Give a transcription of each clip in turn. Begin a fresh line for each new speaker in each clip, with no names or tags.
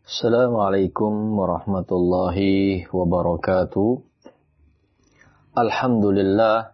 Assalamualaikum warahmatullahi wabarakatuh. Alhamdulillah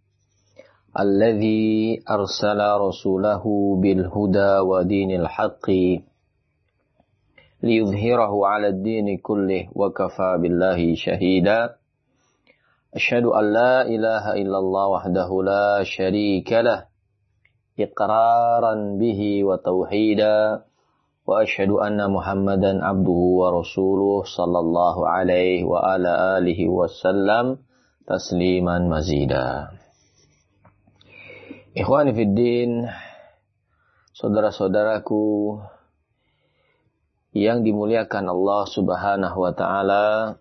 alladzi arsala rasulahu bil huda wa dinil haqqi liyudhhirahu 'ala ad-dini kullih wa kafa billahi shahida. Asyhadu an la ilaha illallah wahdahu la syarika lah iqraran bihi wa tauhida. Wa asyhadu anna Muhammadan abduhu wa rasuluh sallallahu alaihi wa ala alihi wasallam tasliman mazida. Ikhwani fiddin, saudara-saudaraku yang dimuliakan Allah Subhanahu wa taala.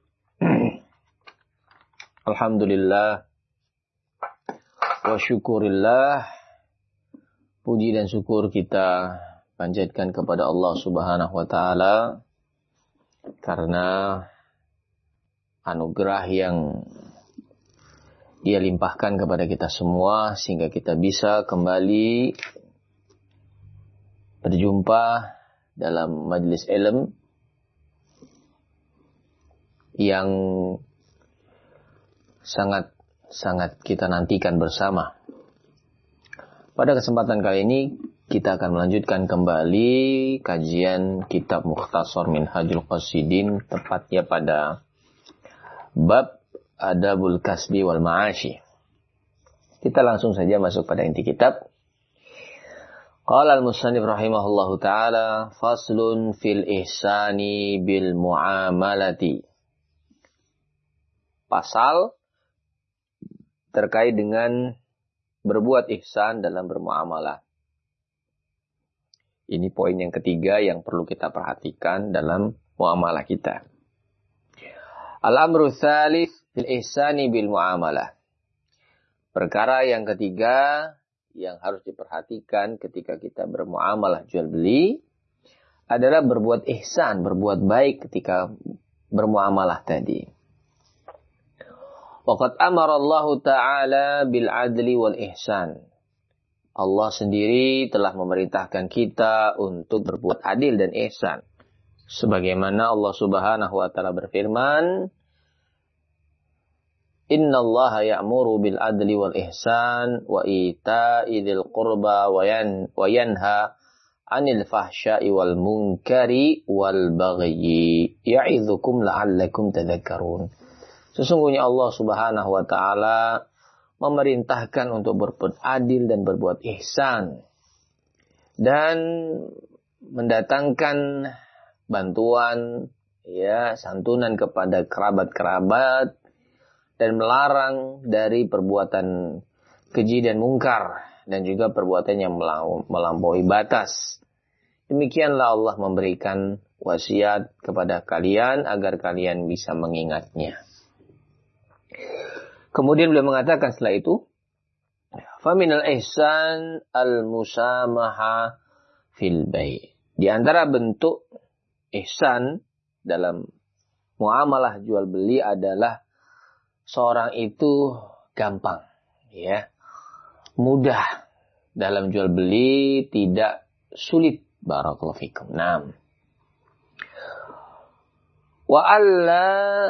Alhamdulillah wa syukurillah, puji dan syukur kita panjatkan kepada Allah Subhanahu wa taala karena anugerah yang Dia limpahkan kepada kita semua sehingga kita bisa kembali berjumpa dalam majelis ilmu yang sangat kita nantikan bersama. Pada kesempatan kali ini kita akan melanjutkan kembali kajian kitab Mukhtasar Minhajul Qasidin, tepatnya pada bab Adabul Kasbi wal Ma'ashi. Kita langsung saja masuk pada inti kitab. Qala al-musannif rahimahullahu ta'ala, faslun fil ihsani bil muamalati. Pasal terkait dengan berbuat ihsan dalam bermuamalah. Ini poin yang ketiga yang perlu kita perhatikan dalam muamalah kita. Al-amru tsalits fil ihsani bil muamalah. Perkara yang ketiga yang harus diperhatikan ketika kita bermuamalah jual beli adalah berbuat ihsan, berbuat baik ketika bermuamalah tadi. Waqad amara Allah Ta'ala bil adli wal ihsan. Allah sendiri telah memerintahkan kita untuk berbuat adil dan ihsan. Sebagaimana Allah Subhanahu wa taala berfirman, "Innallaha ya'muru bil adli wal ihsan wa ita'i dzil qurba wa yanha 'anil fahsya'i wal munkari wal bagyi ya'idzukum la'allakum tadhakkarun." Sesungguhnya Allah Subhanahu wa taala memerintahkan untuk berbuat adil dan berbuat ihsan dan mendatangkan bantuan, santunan kepada kerabat-kerabat dan melarang dari perbuatan keji dan mungkar dan juga perbuatan yang melampaui batas. Demikianlah Allah memberikan wasiat kepada kalian agar kalian bisa mengingatnya. Kemudian beliau mengatakan setelah itu, faminal ihsan al-musamaha fil bai'. Di antara bentuk ihsan dalam muamalah jual beli adalah seorang itu gampang, mudah dalam jual beli, tidak sulit. Barakallahu fikum. Naam. Wa alla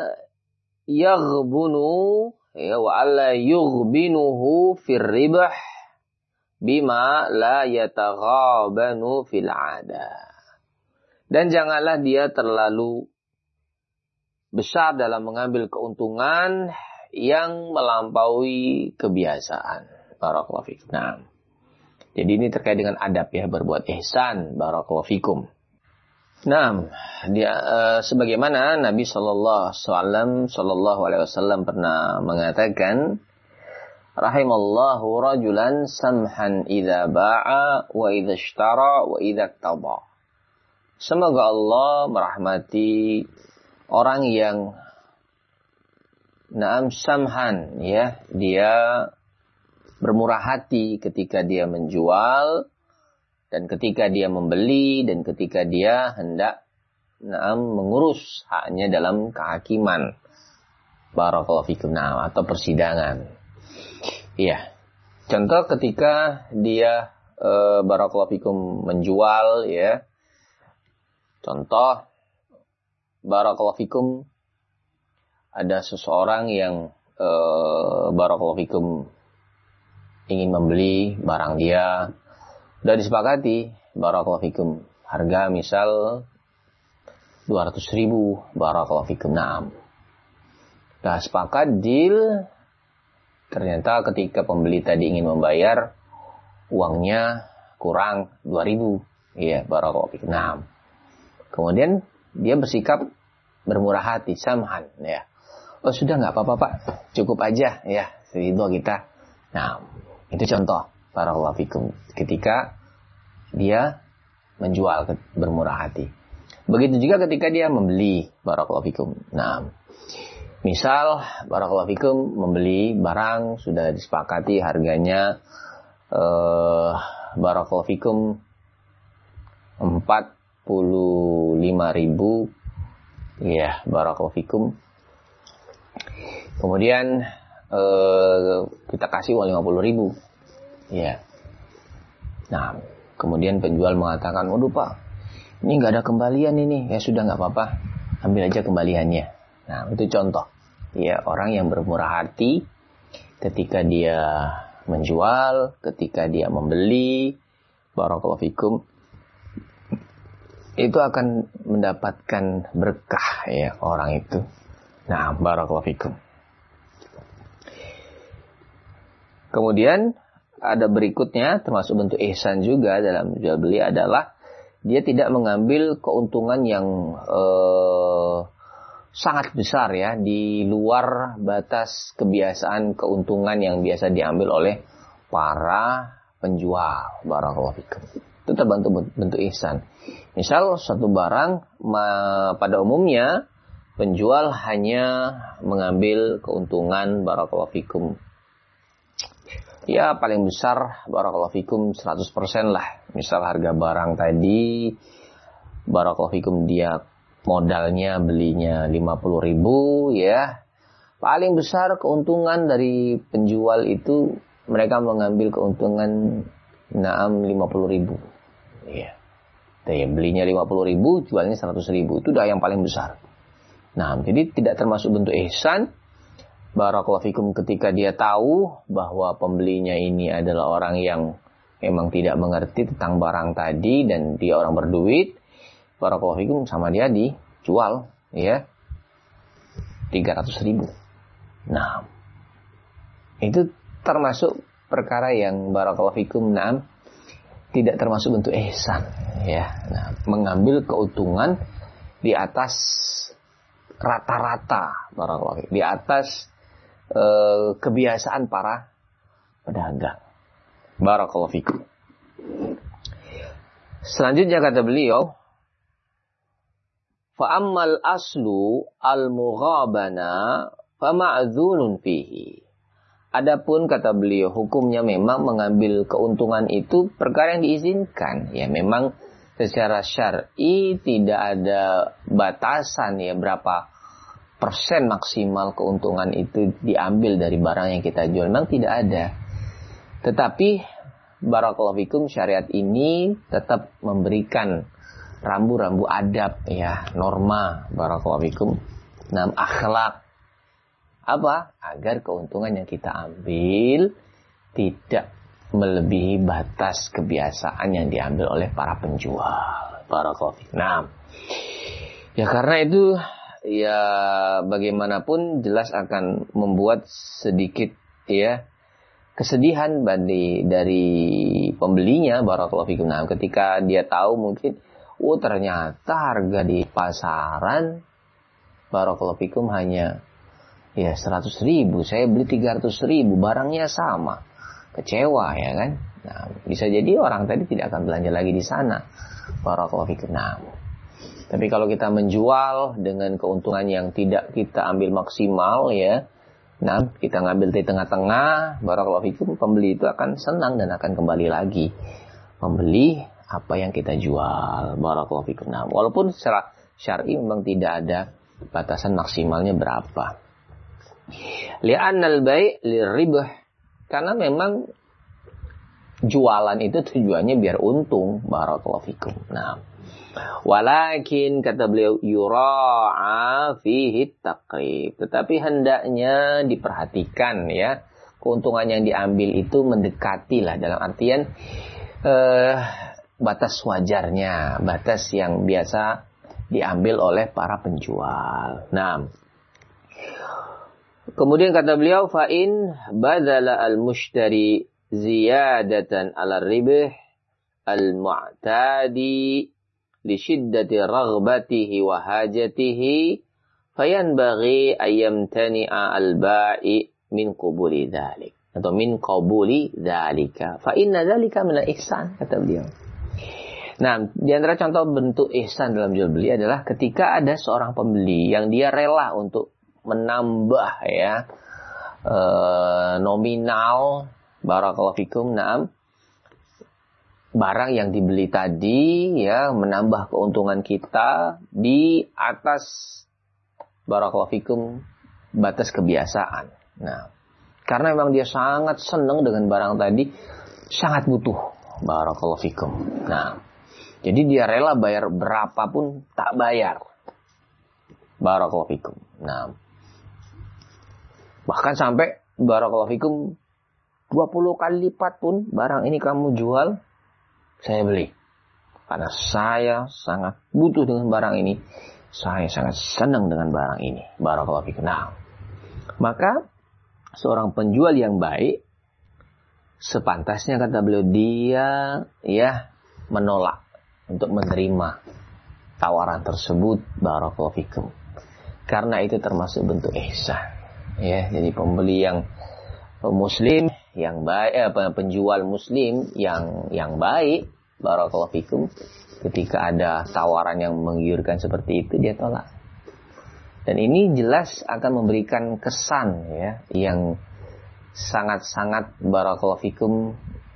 yaghbunu wa alla yughbinuhu fir ribah bima la yataghabanu fil 'ada. Dan janganlah dia terlalu besar dalam mengambil keuntungan yang melampaui kebiasaan. Barakallahu fikum. Nah, jadi ini terkait dengan adab berbuat ihsan. Barakallahu fikum. Nah, sebagaimana Nabi sallallahu alaihi wasallam pernah mengatakan, rahimallahu rajulan samhan idza ba'a wa idza ishtara wa idza iqtada. Semoga Allah merahmati orang yang samhan, dia bermurah hati ketika dia menjual dan ketika dia membeli dan ketika dia hendak mengurus haknya dalam kehakiman. Barakallahu fikum. Atau persidangan. Contoh ketika dia barakallahu fikum menjual, contoh barakallahu fikum, ada seseorang yang barakallahu fikum ingin membeli barang dia, udah disepakati barakallahu fikum, harga misal 200.000 barakallahu fikum. Naam. Nah, sepakat deal. Ternyata ketika pembeli tadi ingin membayar, uangnya kurang 2.000. Iya, barakallahu fikum. Naam. Kemudian dia bersikap bermurah hati, samhan, ya. Oh, sudah nggak apa-apa Pak, cukup aja, ya, seridho kita. Nah, itu contoh barakallahu fikum ketika dia menjual bermurah hati. Begitu juga ketika dia membeli barakallahu fikum. Nah, misal barakallahu fikum membeli barang sudah disepakati harganya barakallahu fikum 45.000, ya, barakallahu fikum. Kemudian kita kasih uang 50.000, ya. Nah, kemudian penjual mengatakan, waduh Pak, ini nggak ada kembalian ini. Ya sudah, nggak apa-apa, ambil aja kembaliannya. Nah, itu contoh, ya, orang yang bermurah hati ketika dia menjual, ketika dia membeli, barakallahu fikum, itu akan mendapatkan berkah, ya, orang itu. Nah, barakallahu fikum. Kemudian ada berikutnya, termasuk bentuk ihsan juga dalam jual beli, adalah dia tidak mengambil keuntungan yang sangat besar, ya, di luar batas kebiasaan keuntungan yang biasa diambil oleh para penjual, barakallahu fikum. Itu terbantu bentuk ihsan. Misal suatu barang pada umumnya penjual hanya mengambil keuntungan barakallahu fikum, ya, paling besar barakallahu fikum 100% lah. Misal harga barang tadi barakallahu fikum dia modalnya belinya 50.000, ya. Paling besar keuntungan dari penjual itu mereka mengambil keuntungan 50.000. Ya. Belinya 50.000, jualnya 100.000. Itu udah yang paling besar. Nah, jadi tidak termasuk bentuk ihsan barakallahu fikum ketika dia tahu bahwa pembelinya ini adalah orang yang memang tidak mengerti tentang barang tadi dan dia orang berduit, barakallahu fikum, sama dia dijual, ya, 300.000. Nah, itu termasuk perkara yang barakallahu fikum, nah, tidak termasuk bentuk ihsan, ya. Nah, mengambil keuntungan di atas rata-rata barakallahu fikum, di atas kebiasaan para pedagang, barakallahu fikum. Selanjutnya kata beliau, fa ammal aslu al-mughabana fa ma'dzunun fihi. Adapun kata beliau hukumnya memang mengambil keuntungan itu perkara yang diizinkan, ya, memang secara syar'i tidak ada batasan, ya, berapa persen maksimal keuntungan itu diambil dari barang yang kita jual, memang tidak ada. Tetapi barakallahu fikum, syariat ini tetap memberikan rambu-rambu adab, ya, norma barakallahu fikum, akhlak. Apa? Agar keuntungan yang kita ambil tidak melebihi batas kebiasaan yang diambil oleh para penjual, barakallahu fikum. Nah, ya, karena itu, ya, bagaimanapun jelas akan membuat sedikit, ya, kesedihan dari pembelinya, barakallahu fikum. Nah, ketika dia tahu mungkin, ternyata harga di pasaran barakallahu fikum hanya, ya, 100.000, saya beli 300.000, barangnya sama, kecewa, ya kan. Nah, bisa jadi orang tadi tidak akan belanja lagi di sana, barakallahu fikum. Nah, tapi kalau kita menjual dengan keuntungan yang tidak kita ambil maksimal, ya, nah, kita ngambil di tengah-tengah, barakallahu fikum, pembeli itu akan senang dan akan kembali lagi membeli apa yang kita jual, barakallahu fikum. Nah, walaupun secara syar'i memang tidak ada batasan maksimalnya berapa. Li'annal bai' liribah, karena memang jualan itu tujuannya biar untung, barakallahu fikum. Nah, Walakin kata beliau yura'a fihi taqrib. Tetapi hendaknya diperhatikan ya. Keuntungan yang diambil itu mendekati lah dalam artian batas wajarnya, batas yang biasa diambil oleh para penjual. Nah, kemudian kata beliau fa'in badala al-mushtari ziyadatan ala ribh al-mu'tadi li shiddati raghbatihi wa hajatihi fayanbaghi ayyamtani'a al-ba'i min qabuli dzalik atau min qabuli dzalika fa inna dzalika min al-ihsan kata beliau. Nah, di antara contoh bentuk ihsan dalam jual beli adalah ketika ada seorang pembeli yang dia rela untuk menambah ya nominal barakallahu fikum na'am barang yang dibeli tadi ya menambah keuntungan kita di atas barakallahu fikum batas kebiasaan. Nah, karena memang dia sangat senang dengan barang tadi, sangat butuh barakallahu fikum. Nah, jadi dia rela bayar berapapun tak bayar. Barakallahu fikum. Nah, bahkan sampai barakallahu fikum 20 kali lipat pun barang ini kamu jual, saya beli. Karena saya sangat butuh dengan barang ini. Saya sangat senang dengan barang ini. Barakallahu fikum. Nah, maka seorang penjual yang baik sepantasnya kata beliau dia ya menolak untuk menerima tawaran tersebut barakallahu fikum. Karena itu termasuk bentuk ihsan. Ya, jadi pembeli yang muslim yang baik penjual muslim yang baik barakallahu fikum ketika ada tawaran yang menggiurkan seperti itu dia tolak. Dan ini jelas akan memberikan kesan ya yang sangat-sangat barakallahu fikum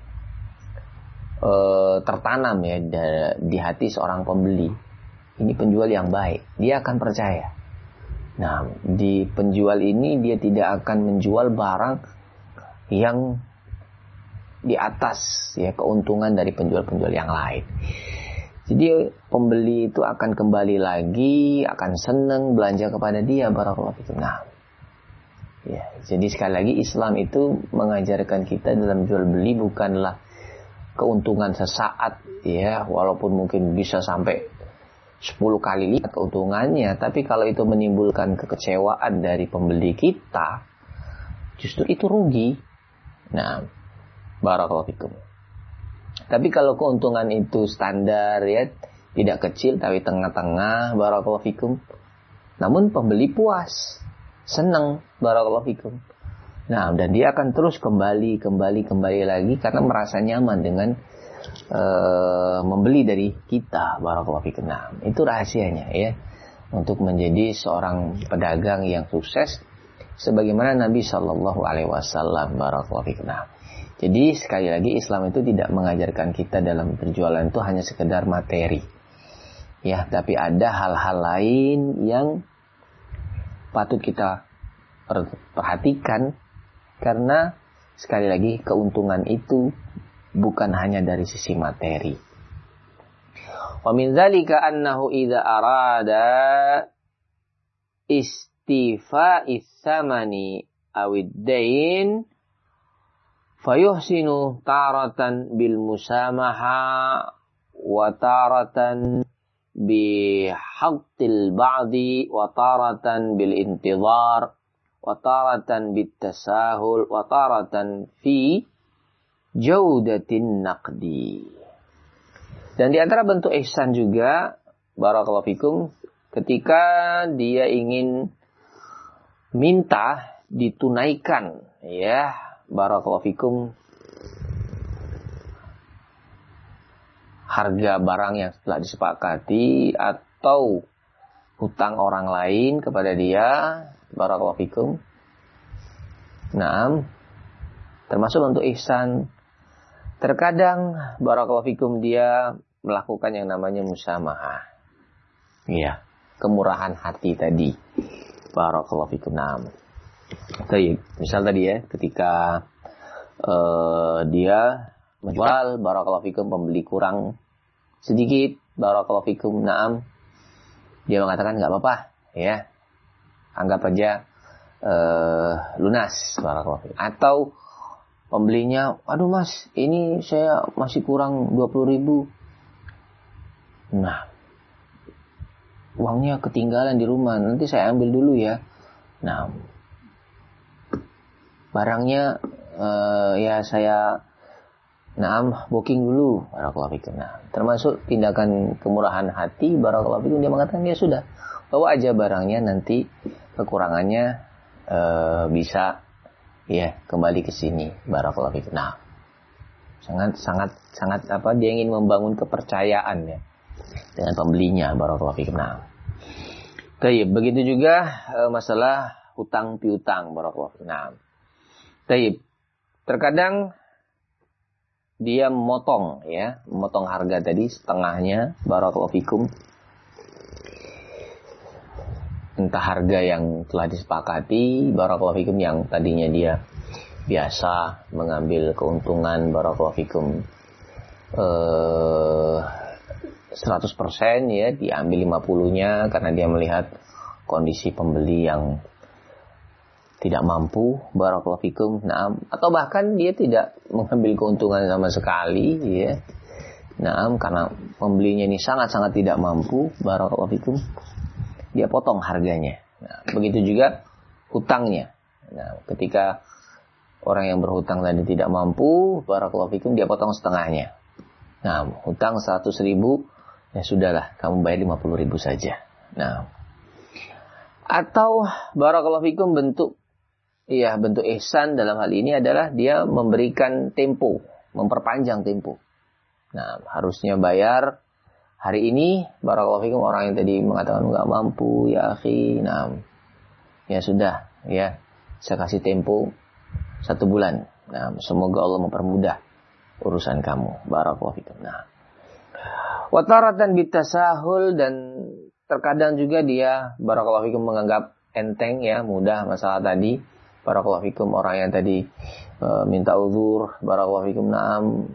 tertanam ya di hati seorang pembeli. Ini penjual yang baik, dia akan percaya. Nah, di penjual ini dia tidak akan menjual barang yang di atas ya keuntungan dari penjual-penjual yang lain. Jadi pembeli itu akan kembali lagi, akan senang belanja kepada dia barakallahu fikum. Nah, ya, jadi sekali lagi Islam itu mengajarkan kita dalam jual beli bukanlah keuntungan sesaat ya, walaupun mungkin bisa sampai 10 kali lipat keuntungannya, tapi kalau itu menimbulkan kekecewaan dari pembeli kita, justru itu rugi. Nah, barakallahu fikum. Tapi kalau keuntungan itu standar ya, tidak kecil tapi tengah-tengah barakallahu fikum. Namun pembeli puas, senang barakallahu fikum. Nah, dan dia akan terus kembali lagi karena merasa nyaman dengan membeli dari kita barakallahu fikum. Nah, itu rahasianya ya untuk menjadi seorang pedagang yang sukses sebagaimana Nabi Shallallahu alaihi wasallam barakallahu fikum. Nah, jadi sekali lagi Islam itu tidak mengajarkan kita dalam berjualan itu hanya sekedar materi. Ya, tapi ada hal-hal lain yang patut kita perhatikan karena sekali lagi keuntungan itu bukan hanya dari sisi materi. Wa min dzalika annahu idza arada istifa'is samani awid dain fayuhsinu taratan bil musamaha wa taratan bi haqqil ba'di wa taratan bil intidhar wa taratan bit tasahul wa taratan fi jaudatin naqdi. Dan di antara bentuk ihsan juga barakallahu fikum ketika dia ingin minta ditunaikan ya barakallahu fikum harga barang yang telah disepakati atau hutang orang lain kepada dia barakallahu fikum. Nah, termasuk bentuk ihsan. Terkadang barakallahu fikum dia melakukan yang namanya musamahah. Iya, kemurahan hati tadi. Barakallahu fikum. Nah, misal tadi ya, ketika dia menjual barakallahu fikum pembeli kurang sedikit barakallahu fikum, na'am, dia mengatakan nggak apa-apa, ya, anggap aja lunas, barakallahu fikum. Atau pembelinya, aduh mas, ini saya masih kurang 20.000. Nah, uangnya ketinggalan di rumah, nanti saya ambil dulu ya. Nah, barangnya ya saya booking dulu, barakallahu fikum. Nah, termasuk tindakan kemurahan hati, barakallahu fikum, dia mengatakan ya sudah, bawa aja barangnya, nanti kekurangannya bisa ya kembali ke sini, barakallahu fikum. Nah, sangat apa, dia ingin membangun kepercayaan ya dengan pembelinya, barakallahu fikum. Nah, tayyib, begitu juga masalah hutang piutang, barakallahu fikum. Nah, tayyib, terkadang dia memotong harga tadi setengahnya, barakallahu fikum. Entah harga yang telah disepakati, barakallahu fikum, yang tadinya dia biasa mengambil keuntungan, barakallahu fikum, 100% ya, diambil 50-nya karena dia melihat kondisi pembeli yang tidak mampu, barakallahu fikum. Nah, atau bahkan dia tidak mengambil keuntungan sama sekali ya. Nah, karena pembelinya ini sangat-sangat tidak mampu, barakallahu fikum, dia potong harganya. Nah, begitu juga hutangnya. Nah, ketika orang yang berhutang tadi tidak mampu, barakallahu fikum, dia potong setengahnya. Nah, hutang 100.000, ya sudahlah, kamu bayar 50.000 saja. Nah, atau barakallahu fikum, bentuk ihsan dalam hal ini adalah dia memberikan tempo, memperpanjang tempo. Nah, harusnya bayar hari ini, barakallahu fikum, orang yang tadi mengatakan nggak mampu, ya akhi, nah, ya sudah, ya, saya kasih tempo 1 bulan. Nah, semoga Allah mempermudah urusan kamu, barakallahu fikum. Nah, wataratan bitasahul, dan terkadang juga dia, barakallahu fikum, menganggap enteng ya, mudah masalah tadi, barakallahu fikum, orang yang tadi minta uzur, barakallahu fikum, naam,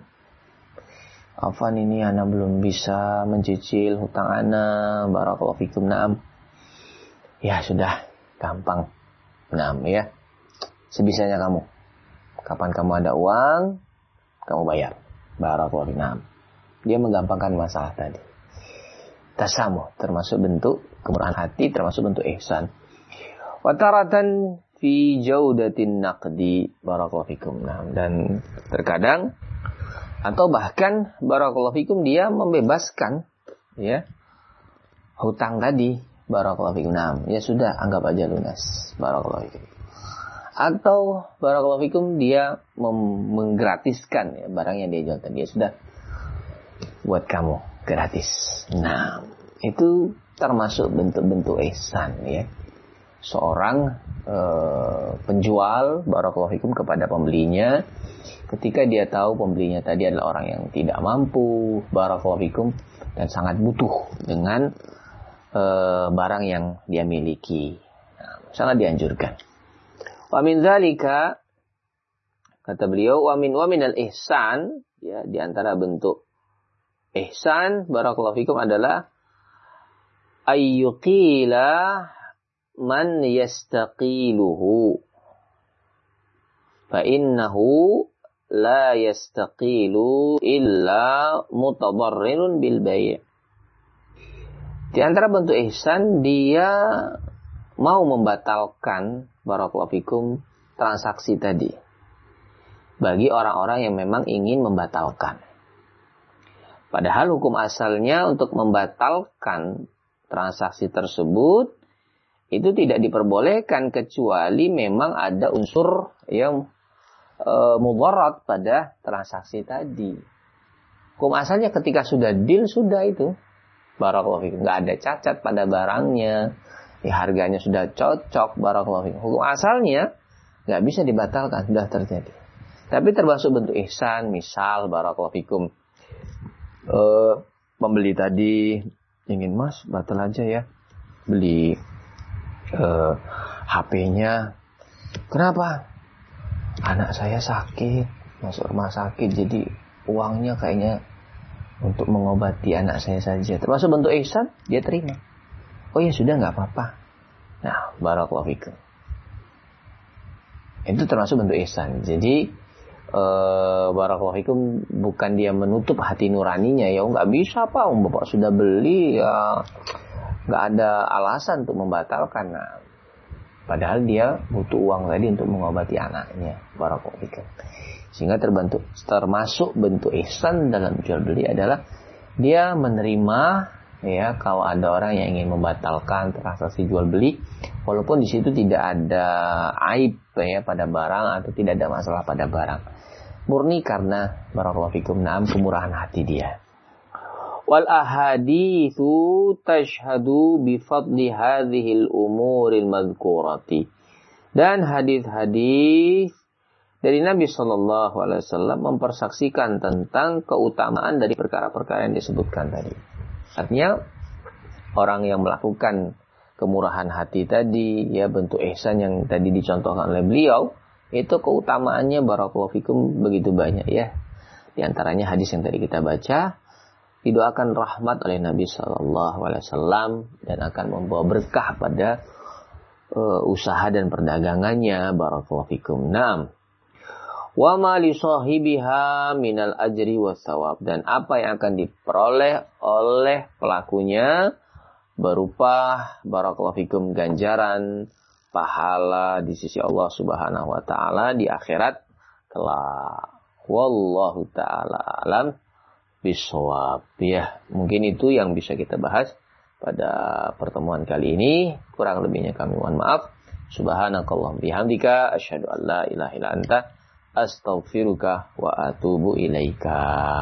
afan ini ana belum bisa mencicil hutang ana, barakallahu fikum, naam, ya sudah, gampang, naam ya, sebisanya kamu, kapan kamu ada uang, kamu bayar, barakallahu fikum, naam. Dia menggampangkan masalah tadi. Tasamuh termasuk bentuk kemurahan hati, termasuk bentuk ihsan. Wataratan fi jaudatin naqdi, barakallahu fikum. Nah, dan terkadang atau bahkan barakallahu fikum, dia membebaskan ya hutang tadi, barakallahu fikum. Nah, ya sudah, anggap aja lunas, barakallahu fikum. Atau barakallahu fikum, dia menggratiskan ya barang yang dia jual tadi, ya sudah, buat kamu gratis. Nah, itu termasuk bentuk-bentuk ihsan ya. Seorang penjual, barakallahu fikum, kepada pembelinya, ketika dia tahu pembelinya tadi adalah orang yang tidak mampu, barakallahu fikum, dan sangat butuh dengan barang yang dia miliki. Nah, sangat dianjurkan. Wa min dzalika, kata beliau, wa minal ihsan, ya, di antara bentuk ihsan, barakallahu fikum, adalah ayyuqila man yastaqiluhu fa innahu la yastaqilu illa mutadarrirun bil bai'. Di antara bentuk ihsan, dia mau membatalkan, barakallahu fikum, transaksi tadi bagi orang-orang yang memang ingin membatalkan. Padahal hukum asalnya untuk membatalkan transaksi tersebut itu tidak diperbolehkan kecuali memang ada unsur yang mudarat pada transaksi tadi. Hukum asalnya ketika sudah deal, sudah itu, barakallahu fikum, nggak ada cacat pada barangnya, ya, harganya sudah cocok, barakallahu fikum. Hukum asalnya nggak bisa dibatalkan, sudah terjadi. Tapi termasuk bentuk ihsan, misal barakallahu fikum, pembeli tadi ingin, mas, batal aja ya beli HP-nya. Kenapa? Anak saya sakit, masuk rumah sakit, jadi uangnya kayaknya untuk mengobati anak saya saja, termasuk bentuk ihsan, dia terima. Oh ya sudah, nggak apa-apa. Nah, barakallahu fikum. Itu termasuk bentuk ihsan. Jadi barakallahu fikum, bukan dia menutup hati nuraninya, ya nggak bisa Pak, Bapak sudah beli, ya nggak ada alasan untuk membatalkan. Nah, padahal dia butuh uang tadi untuk mengobati anaknya, barakallahu fikum. Sehingga termasuk bentuk ihsan dalam jual beli adalah dia menerima, ya, kalau ada orang yang ingin membatalkan transaksi jual beli, walaupun di situ tidak ada aib, ya, pada barang atau tidak ada masalah pada barang, murni karena barakallahu fikum, na'am, kemurahan hati dia. Wal ahaditsu tashhadu bi fadli hadhil umuril madhkurati. Dan hadis-hadis dari Nabi Shallallahu Alaihi Wasallam mempersaksikan tentang keutamaan dari perkara-perkara yang disebutkan tadi. Artinya orang yang melakukan kemurahan hati tadi, ya, bentuk ihsan yang tadi dicontohkan oleh beliau, itu keutamaannya barakallahu fikum begitu banyak, ya. Di antaranya hadis yang tadi kita baca, didoakan rahmat oleh Nabi Shallallahu Alaihi Wasallam dan akan membawa berkah pada usaha dan perdagangannya, barakallahu fikum. Naam. Wa ma li sahibiha minal ajri was thawab, dan apa yang akan diperoleh oleh pelakunya berupa barakallahu fikum ganjaran pahala di sisi Allah Subhanahu wa taala di akhirat kelak. Wallahu taala alam bisawab. Ya, mungkin itu yang bisa kita bahas pada pertemuan kali ini. Kurang lebihnya kami mohon maaf. Subhanakallahumma bihamdika asyhadu an la ilaha illa anta astaghfiruka wa atubu ilaika.